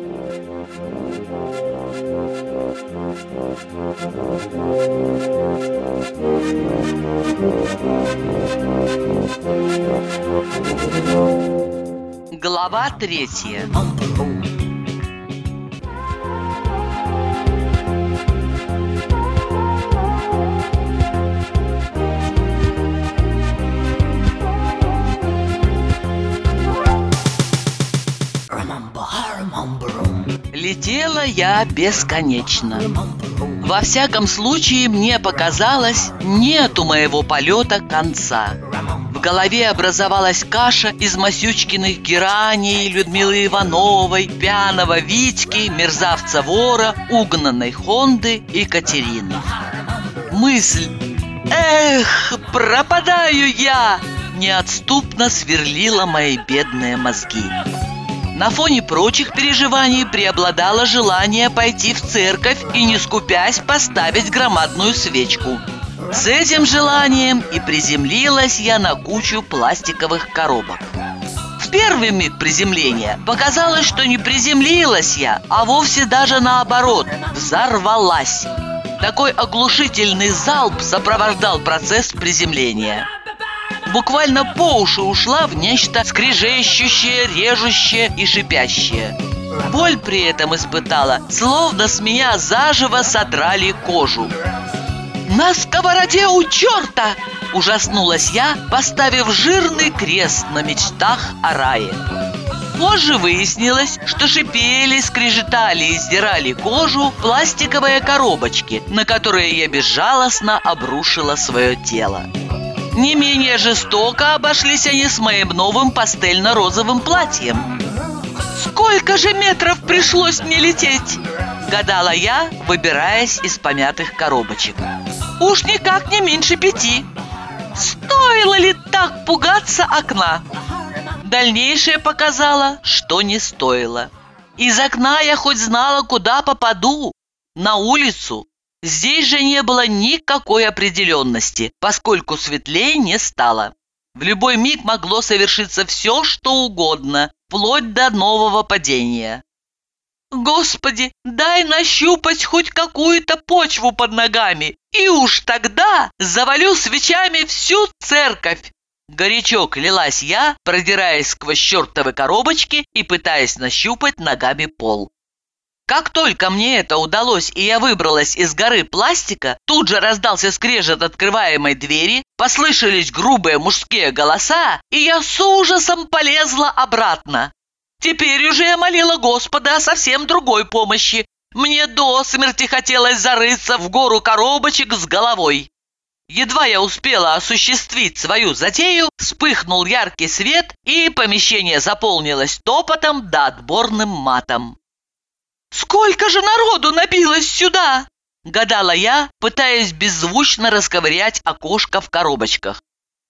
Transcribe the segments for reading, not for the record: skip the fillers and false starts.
Глава 3. Летела я бесконечно. Во всяком случае, мне показалось, нету моего полета конца. В голове образовалась каша из Масючкиных гераний, Людмилы Ивановой, пьяного Витьки, мерзавца Вора, угнанной Хонды и Катерины. Мысль «Эх, пропадаю я!» неотступно сверлила мои бедные мозги. На фоне прочих переживаний преобладало желание пойти в церковь и, не скупясь, поставить громадную свечку. С этим желанием и приземлилась я на кучу пластиковых коробок. В первый миг приземления показалось, что не приземлилась я, а вовсе даже наоборот, взорвалась. Такой оглушительный залп сопровождал процесс приземления. Буквально по уши ушла в нечто скрежещущее, режущее и шипящее. Боль при этом испытала, словно с меня заживо содрали кожу. «На сковороде у черта!» – ужаснулась я, поставив жирный крест на мечтах о рае. Позже выяснилось, что шипели, скрежетали и сдирали кожу пластиковые коробочки, на которые я безжалостно обрушила свое тело. Не менее жестоко обошлись они с моим новым пастельно-розовым платьем. «Сколько же метров пришлось мне лететь?» – гадала я, выбираясь из помятых коробочек. «Уж никак не меньше 5. Стоило ли так пугаться окна?» Дальнейшее показало, что не стоило. Из окна я хоть знала, куда попаду – на улицу. Здесь же не было никакой определенности, поскольку светлее не стало. В любой миг могло совершиться все, что угодно, вплоть до нового падения. «Господи, дай нащупать хоть какую-то почву под ногами, и уж тогда завалю свечами всю церковь!» Горячо клялась я, продираясь сквозь чертовы коробочки и пытаясь нащупать ногами пол. Как только мне это удалось, и я выбралась из горы пластика, тут же раздался скрежет открываемой двери, послышались грубые мужские голоса, и я с ужасом полезла обратно. Теперь уже я молила Господа о совсем другой помощи. Мне до смерти хотелось зарыться в гору коробочек с головой. Едва я успела осуществить свою затею, вспыхнул яркий свет, и помещение заполнилось топотом да отборным матом. «Сколько же народу набилось сюда?» – гадала я, пытаясь беззвучно расковырять окошко в коробочках.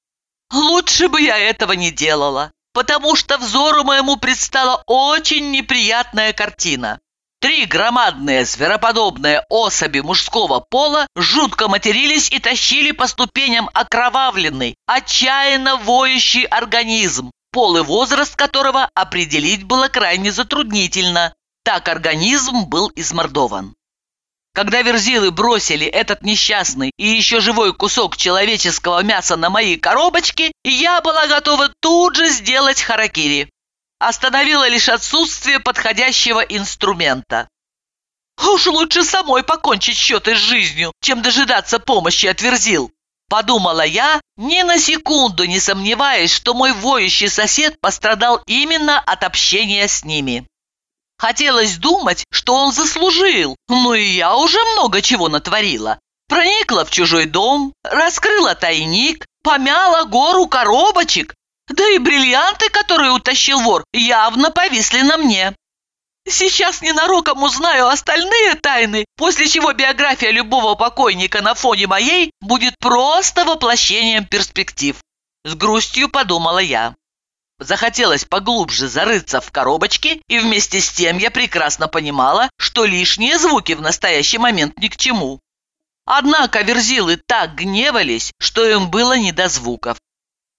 Лучше бы я этого не делала, потому что взору моему предстала очень неприятная картина. 3 громадные звероподобные особи мужского пола жутко матерились и тащили по ступеням окровавленный, отчаянно воющий организм, пол и возраст которого определить было крайне затруднительно. Так организм был измордован. Когда верзилы бросили этот несчастный и еще живой кусок человеческого мяса на мои коробочки, я была готова тут же сделать харакири. Остановило лишь отсутствие подходящего инструмента. «Уж лучше самой покончить счеты с жизнью, чем дожидаться помощи от верзил», подумала я, ни на секунду не сомневаясь, что мой воющий сосед пострадал именно от общения с ними. Хотелось думать, что он заслужил, но и я уже много чего натворила. Проникла в чужой дом, раскрыла тайник, помяла гору коробочек, да и бриллианты, которые утащил вор, явно повисли на мне. Сейчас ненароком узнаю остальные тайны, после чего биография любого покойника на фоне моей будет просто воплощением перспектив. С грустью подумала я. Захотелось поглубже зарыться в коробочки, и вместе с тем я прекрасно понимала, что лишние звуки в настоящий момент ни к чему. Однако верзилы так гневались, что им было не до звуков.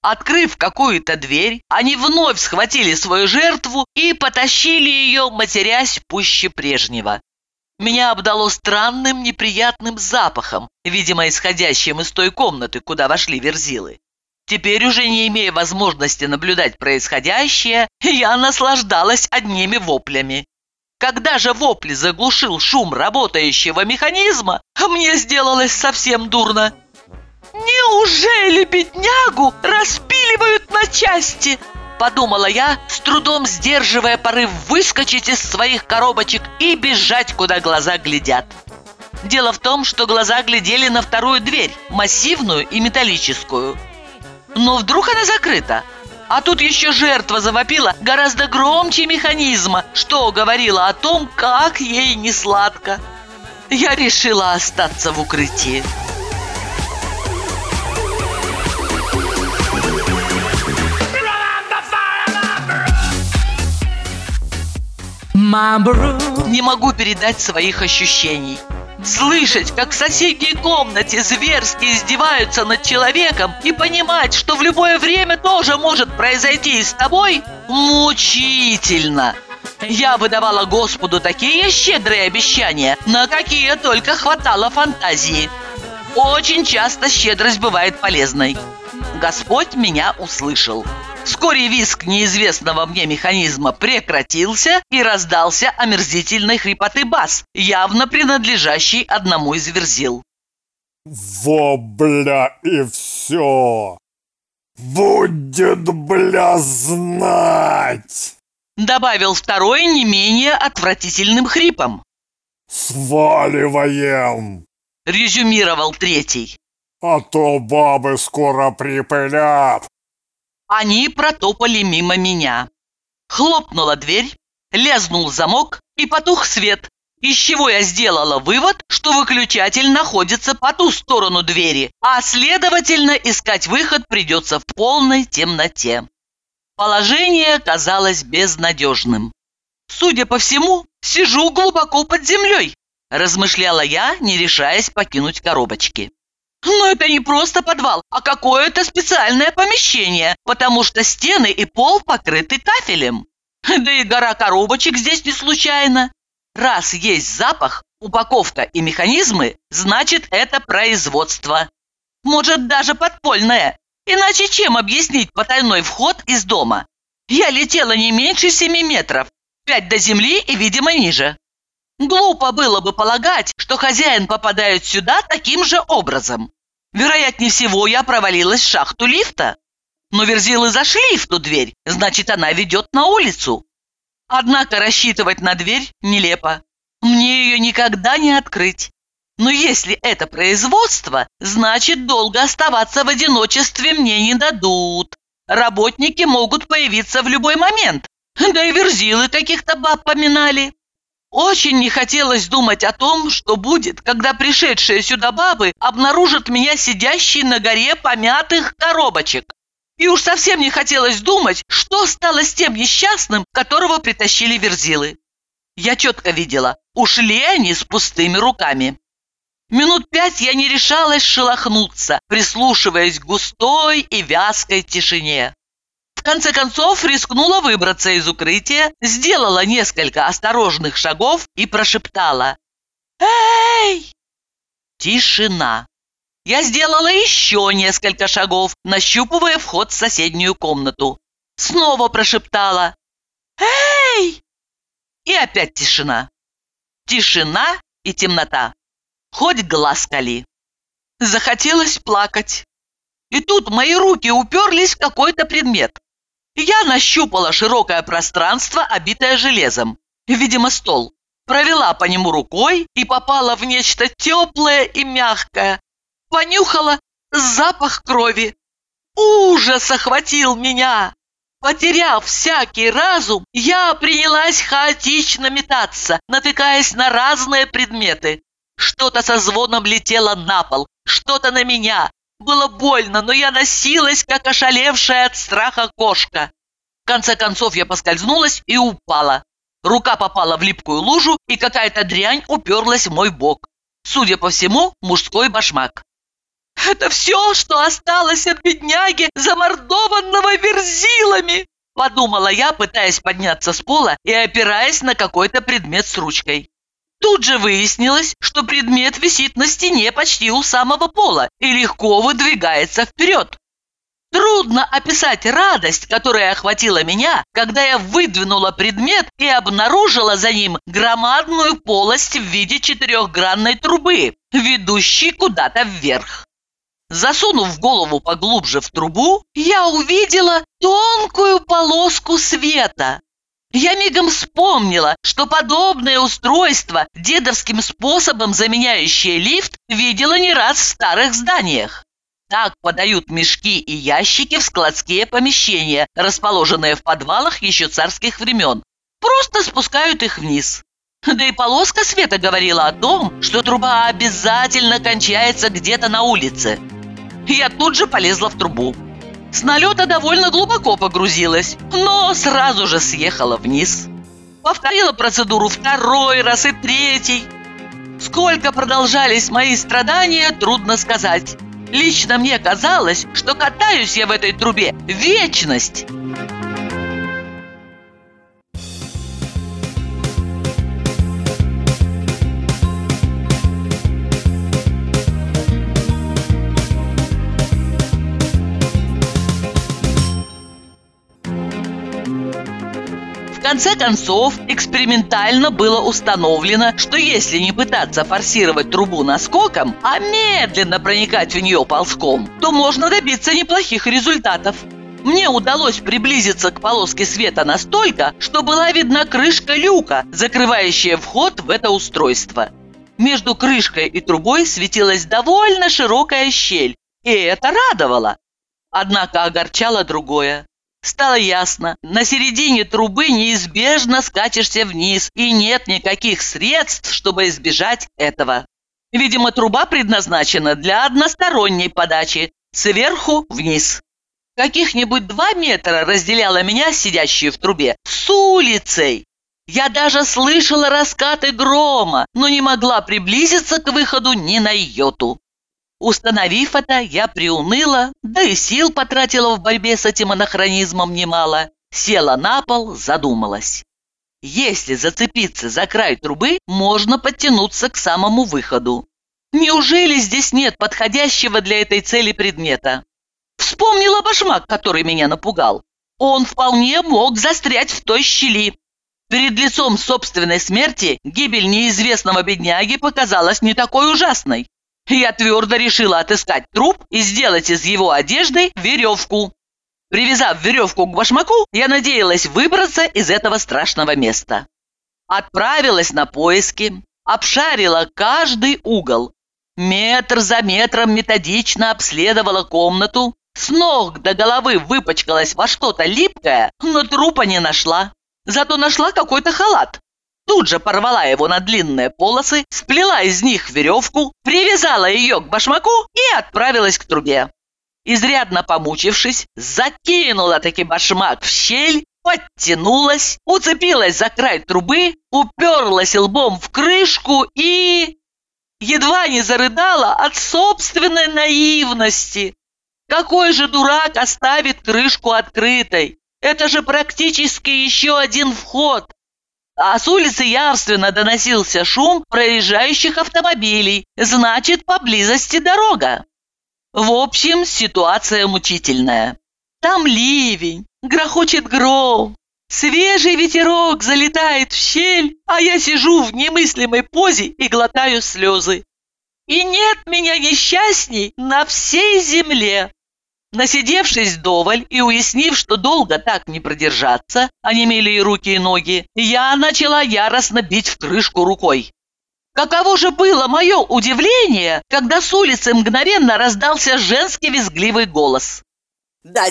Открыв какую-то дверь, они вновь схватили свою жертву и потащили ее, матерясь пуще прежнего. Меня обдало странным неприятным запахом, видимо, исходящим из той комнаты, куда вошли верзилы. Теперь, уже не имея возможности наблюдать происходящее, я наслаждалась одними воплями. Когда же вопли заглушил шум работающего механизма, мне сделалось совсем дурно. «Неужели беднягу распиливают на части?» – подумала я, с трудом сдерживая порыв выскочить из своих коробочек и бежать, куда глаза глядят. Дело в том, что глаза глядели на вторую дверь, массивную и металлическую. Но вдруг она закрыта? А тут еще жертва завопила гораздо громче механизма, что говорило о том, как ей несладко. Я решила остаться в укрытии. Не могу передать своих ощущений. Слышать, как в соседней комнате зверски издеваются над человеком, и понимать, что в любое время тоже может произойти и с тобой, мучительно. Я выдавала Господу такие щедрые обещания, на какие только хватало фантазии. Очень часто щедрость бывает полезной. Господь меня услышал. Вскоре визг неизвестного мне механизма прекратился, и раздался омерзительной хрипоты бас, явно принадлежащий одному из верзил. «Во, бля, и все! Будет, бля, знать!» Добавил второй не менее отвратительным хрипом. «Сваливаем!» Резюмировал третий. «А то бабы скоро припылят!» Они протопали мимо меня. Хлопнула дверь, лязнул замок и потух свет, из чего я сделала вывод, что выключатель находится по ту сторону двери, а следовательно искать выход придется в полной темноте. Положение казалось безнадежным. Судя по всему, сижу глубоко под землей, размышляла я, не решаясь покинуть коробочки. Но это не просто подвал, а какое-то специальное помещение, потому что стены и пол покрыты кафелем. Да и гора коробочек здесь не случайно. Раз есть запах, упаковка и механизмы, значит, это производство. Может, даже подпольное. Иначе чем объяснить потайной вход из дома? Я летела не меньше 7 метров, 5 до земли и, видимо, ниже. Глупо было бы полагать, что хозяин попадает сюда таким же образом. Вероятнее всего, я провалилась в шахту лифта. Но верзилы зашли в ту дверь, значит, она ведет на улицу. Однако рассчитывать на дверь нелепо. Мне ее никогда не открыть. Но если это производство, значит, долго оставаться в одиночестве мне не дадут. Работники могут появиться в любой момент. Да и верзилы каких-то баб поминали. Очень не хотелось думать о том, что будет, когда пришедшие сюда бабы обнаружат меня сидящей на горе помятых коробочек. И уж совсем не хотелось думать, что стало с тем несчастным, которого притащили верзилы. Я четко видела, ушли они с пустыми руками. Минут 5 я не решалась шелохнуться, прислушиваясь к густой и вязкой тишине. В конце концов рискнула выбраться из укрытия, сделала несколько осторожных шагов и прошептала: «Эй!» Тишина. Я сделала еще несколько шагов, нащупывая вход в соседнюю комнату. Снова прошептала: «Эй!» И опять тишина. Тишина и темнота. Хоть глаз кали. Захотелось плакать. И тут мои руки уперлись в какой-то предмет. Я нащупала широкое пространство, обитое железом, видимо, стол, провела по нему рукой и попала в нечто теплое и мягкое. Понюхала запах крови. Ужас охватил меня. Потеряв всякий разум, я принялась хаотично метаться, натыкаясь на разные предметы. Что-то со звоном летело на пол, что-то на меня. Было больно, но я носилась, как ошалевшая от страха кошка. В конце концов я поскользнулась и упала. Рука попала в липкую лужу, и какая-то дрянь уперлась в мой бок. Судя по всему, мужской башмак. Это все, что осталось от бедняги, замордованного верзилами!» Подумала я, пытаясь подняться с пола и опираясь на какой-то предмет с ручкой. Тут же выяснилось, что предмет висит на стене почти у самого пола и легко выдвигается вперед. Трудно описать радость, которая охватила меня, когда я выдвинула предмет и обнаружила за ним громадную полость в виде четырехгранной трубы, ведущей куда-то вверх. Засунув голову поглубже в трубу, я увидела тонкую полоску света. Я мигом вспомнила, что подобное устройство, дедовским способом заменяющее лифт, видела не раз в старых зданиях. Так подают мешки и ящики в складские помещения, расположенные в подвалах еще царских времен. Просто спускают их вниз. Да и полоска света говорила о том, что труба обязательно кончается где-то на улице. Я тут же полезла в трубу. С налета довольно глубоко погрузилась, но сразу же съехала вниз. Повторила процедуру второй раз и третий. Сколько продолжались мои страдания, трудно сказать. Лично мне казалось, что катаюсь я в этой трубе вечность. В конце концов, экспериментально было установлено, что если не пытаться форсировать трубу наскоком, а медленно проникать в нее ползком, то можно добиться неплохих результатов. Мне удалось приблизиться к полоске света настолько, что была видна крышка люка, закрывающая вход в это устройство. Между крышкой и трубой светилась довольно широкая щель, и это радовало. Однако огорчало другое. Стало ясно, на середине трубы неизбежно скатишься вниз, и нет никаких средств, чтобы избежать этого. Видимо, труба предназначена для односторонней подачи, сверху вниз. Каких-нибудь 2 метра разделяло меня, сидящую в трубе, с улицей. Я даже слышала раскаты грома, но не могла приблизиться к выходу ни на йоту. Установив это, я приуныла, да и сил потратила в борьбе с этим анахронизмом немало. Села на пол, задумалась. Если зацепиться за край трубы, можно подтянуться к самому выходу. Неужели здесь нет подходящего для этой цели предмета? Вспомнила башмак, который меня напугал. Он вполне мог застрять в той щели. Перед лицом собственной смерти гибель неизвестного бедняги показалась не такой ужасной. Я твердо решила отыскать труп и сделать из его одежды веревку. Привязав веревку к башмаку, я надеялась выбраться из этого страшного места. Отправилась на поиски, обшарила каждый угол. Метр за метром методично обследовала комнату, с ног до головы выпачкалась во что-то липкое, но трупа не нашла. Зато нашла какой-то халат. Тут же порвала его на длинные полосы, сплела из них веревку, привязала ее к башмаку и отправилась к трубе. Изрядно помучившись, закинула таки башмак в щель, подтянулась, уцепилась за край трубы, уперлась лбом в крышку и... едва не зарыдала от собственной наивности. Какой же дурак оставит крышку открытой? Это же практически еще один вход. А с улицы явственно доносился шум проезжающих автомобилей, значит, поблизости дорога. В общем, ситуация мучительная. Там ливень, грохочет гром, свежий ветерок залетает в щель, а я сижу в немыслимой позе и глотаю слезы. И нет меня несчастней на всей земле. Насидевшись вдоволь и уяснив, что долго так не продержаться, онемели и руки, и ноги, я начала яростно бить в крышку рукой. Каково же было мое удивление, когда с улицы мгновенно раздался женский визгливый голос. «Да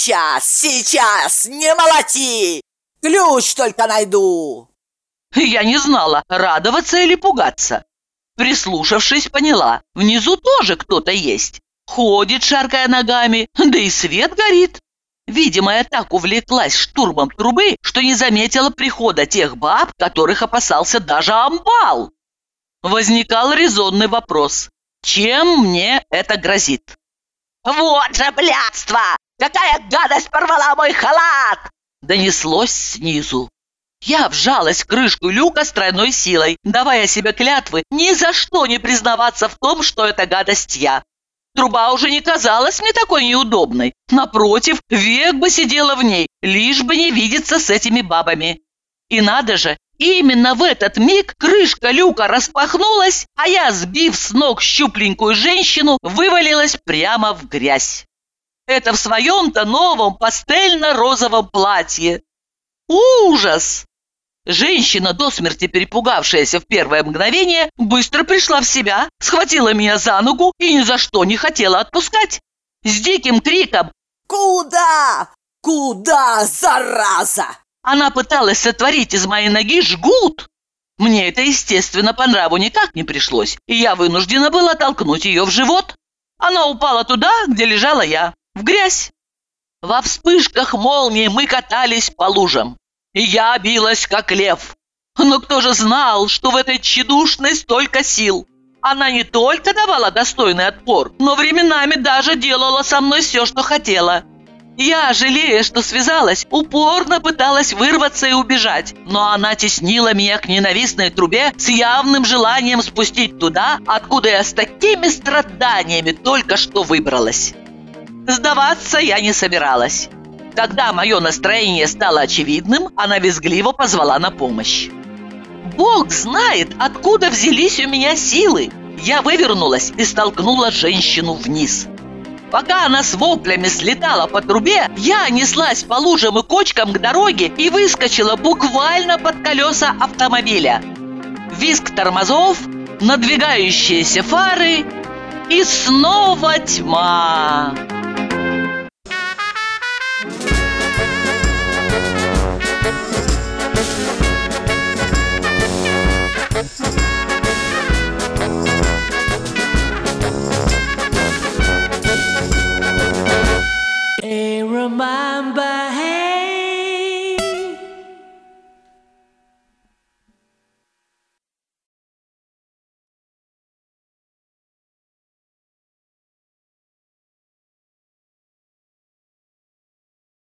сейчас, не молоти! Ключ только найду!» Я не знала, радоваться или пугаться. Прислушавшись, поняла, внизу тоже кто-то есть. Ходит, шаркая ногами, да и свет горит. Видимо, я так увлеклась штурмом трубы, что не заметила прихода тех баб, которых опасался даже амбал. Возникал резонный вопрос. Чем мне это грозит? Вот же блядство! Какая гадость порвала мой халат! Донеслось снизу. Я вжалась в крышку люка с тройной силой, давая себе клятвы ни за что не признаваться в том, что это гадость я. Труба уже не казалась мне такой неудобной. Напротив, век бы сидела в ней, лишь бы не видеться с этими бабами. И надо же, именно в этот миг крышка люка распахнулась, а я, сбив с ног щупленькую женщину, вывалилась прямо в грязь. Это в своем-то новом пастельно-розовом платье. Ужас! Женщина, до смерти перепугавшаяся в первое мгновение, быстро пришла в себя, схватила меня за ногу и ни за что не хотела отпускать. С диким криком «Куда? Куда, зараза?» она пыталась сотворить из моей ноги жгут. Мне это, естественно, по нраву никак не пришлось, и я вынуждена была толкнуть ее в живот. Она упала туда, где лежала я, в грязь. Во вспышках молнии мы катались по лужам, и я билась, как лев. Но кто же знал, что в этой тщедушной столько сил? Она не только давала достойный отпор, но временами даже делала со мной все, что хотела. Я, жалея, что связалась, упорно пыталась вырваться и убежать, но она теснила меня к ненавистной трубе с явным желанием спустить туда, откуда я с такими страданиями только что выбралась. Сдаваться я не собиралась. Когда мое настроение стало очевидным, она визгливо позвала на помощь. Бог знает, откуда взялись у меня силы. Я вывернулась и столкнула женщину вниз. Пока она с воплями слетала по трубе, я неслась по лужам и кочкам к дороге и выскочила буквально под колеса автомобиля. Визг тормозов, надвигающиеся фары и снова тьма.